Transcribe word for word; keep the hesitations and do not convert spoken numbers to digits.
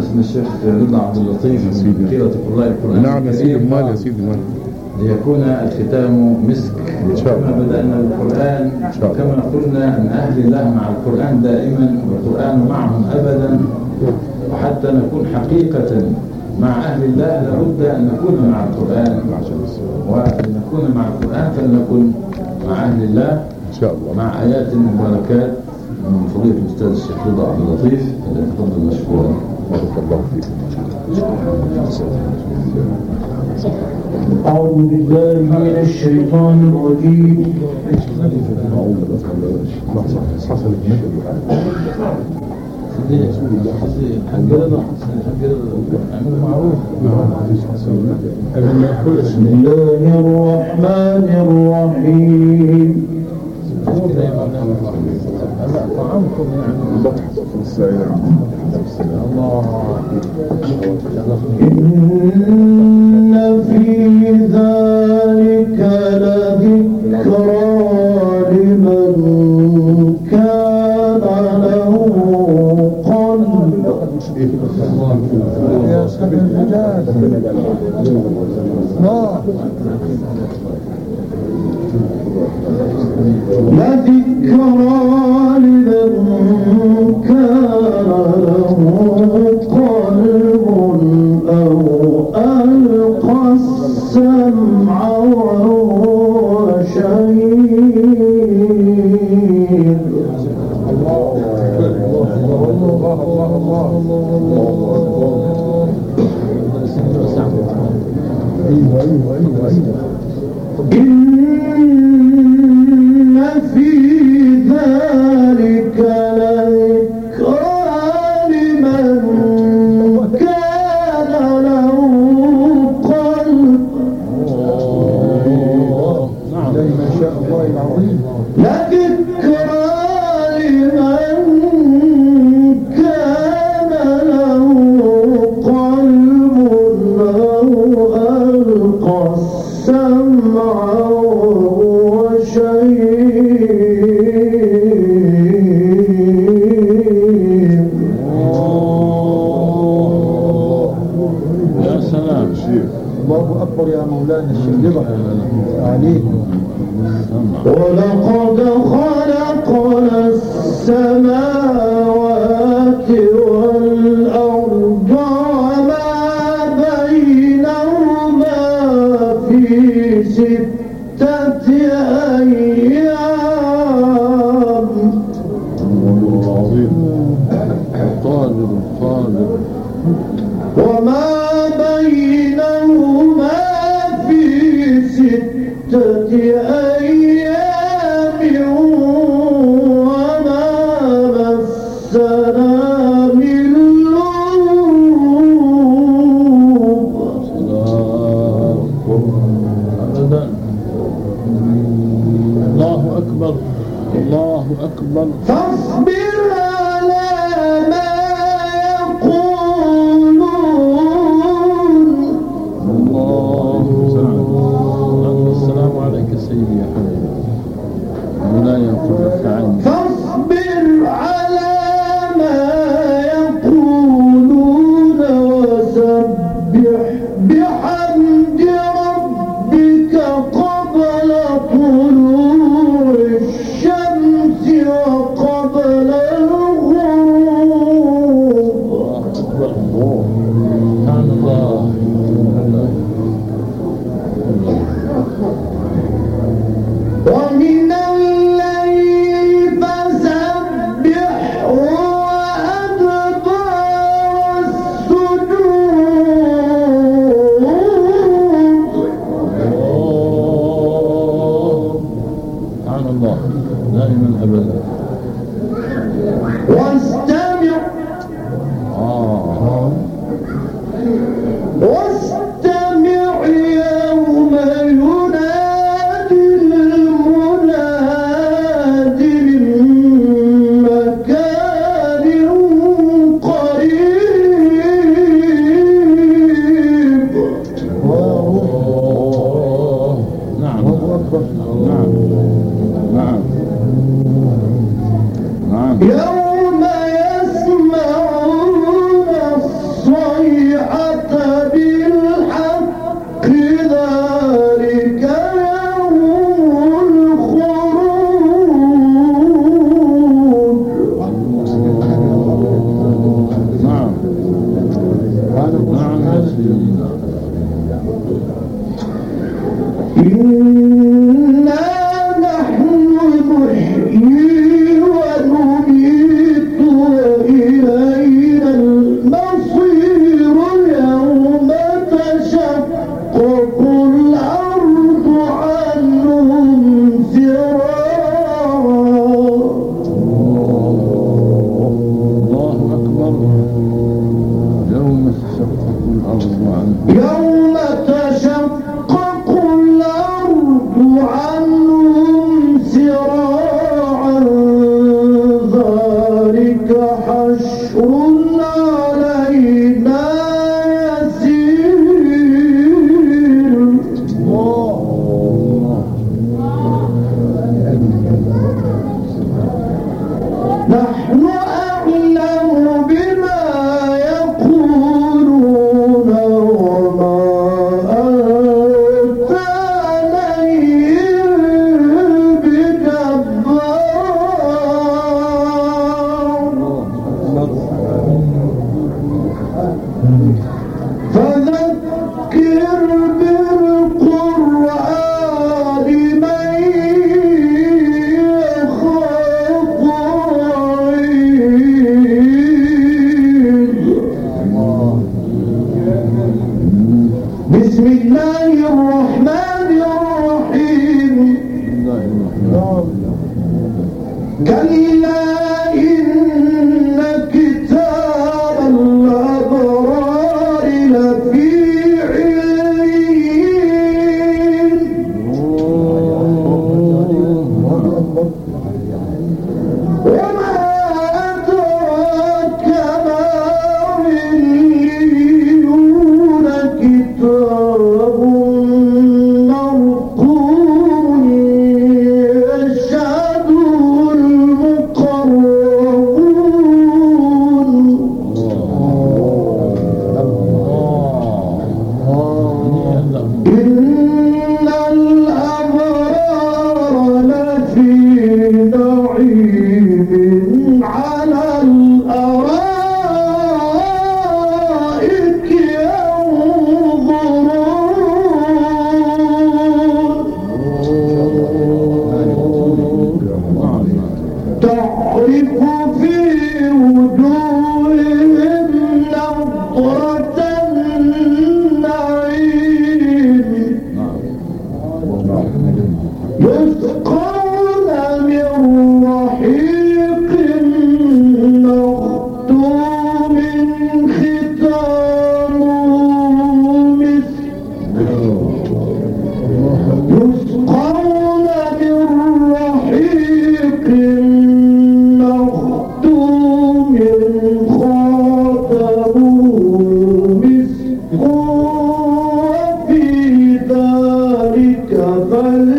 اسم الشيخ رضا عبد اللطيف من كثيرة قراء القرآن. نعم يا سيدي، مال يا سيدي مال. ليكون الختام مسك إن شاء الله. كما بدأنا القرآن كما قلنا أن أهل الله مع القرآن دائما والقرآن معهم أبدا، وحتى نكون حقيقة مع أهل الله لابد أن نكون مع القرآن، ولنكون مع القرآن فلنكن مع أهل الله إن شاء الله مع آيات مباركات من فضيلة الأستاذ الشيخ رضا عبد اللطيف. فليتفضل مشكورا. بارك الله فيك. أعوذ بالله من الشيطان الرجيم. بسم الله الرحمن الرحيم. إن في ذلك لذكرى لمن كان له قلب. يا سبيل الحجاج لذكرى لمن كان له قلب أو ألقى السمع وهو شهيد. الله الله الله الله. أيوة أيوة أيوة. إن في ذلك لذكرى لمن كان له قلب. نعم ما شاء الله العظيم. لذكرى لمن كان له قلب أو ألقى السمع وهو شهيد. يا سلام شيخ. الله أكبر يا مولانا الشيخ رضا عليك. ولقد خلقنا السماوات والأرض وما بينهما في ستة أيام. قادر قادر. وما بينهما في ستة أيام وما مسنا من لغوب. الله أكبر الله أكبر. فاصبر على ما يقولون. الله السلام عليك سيدي يا حبيبي، ولا ينقذك عني. فاصبر على ما يقولون وسبح بحمد ربك قبل طلوع الشمس وقبل الغروب. سبحان الله. ومن الليل فسبح وأدبار السجود. سبحان الله دائما أبدا. واستمع آه واستمع إنا نحن نحيي ونميت وإلينا المصير يوم تشقق الأرض عنهم فرارا. الله أكبر. يوم تشقق الأرض عنهم يوم تشقق الأرض عنهم سراعا ذلك حشر علينا يسير. نحن أعلم بما يقولون وما أنت عليهم بجبار. فذكر بالقرآن من يخاف وعيد. بسم الله الرحمن الرحيم. كلا إن كتاب الأبرار لفي عليين. وما أدراك ما عليون كتاب مرقوم يشهده المقربون. إن الأبرار لفي نعيم على الأرائك ينظرون. تعرف في وجوههم نضرة النعيم. يسقون من رحيق مختوم ختامه مسك. يسقون من رحيق مختوم خاتمه مسك وفي ذلك فل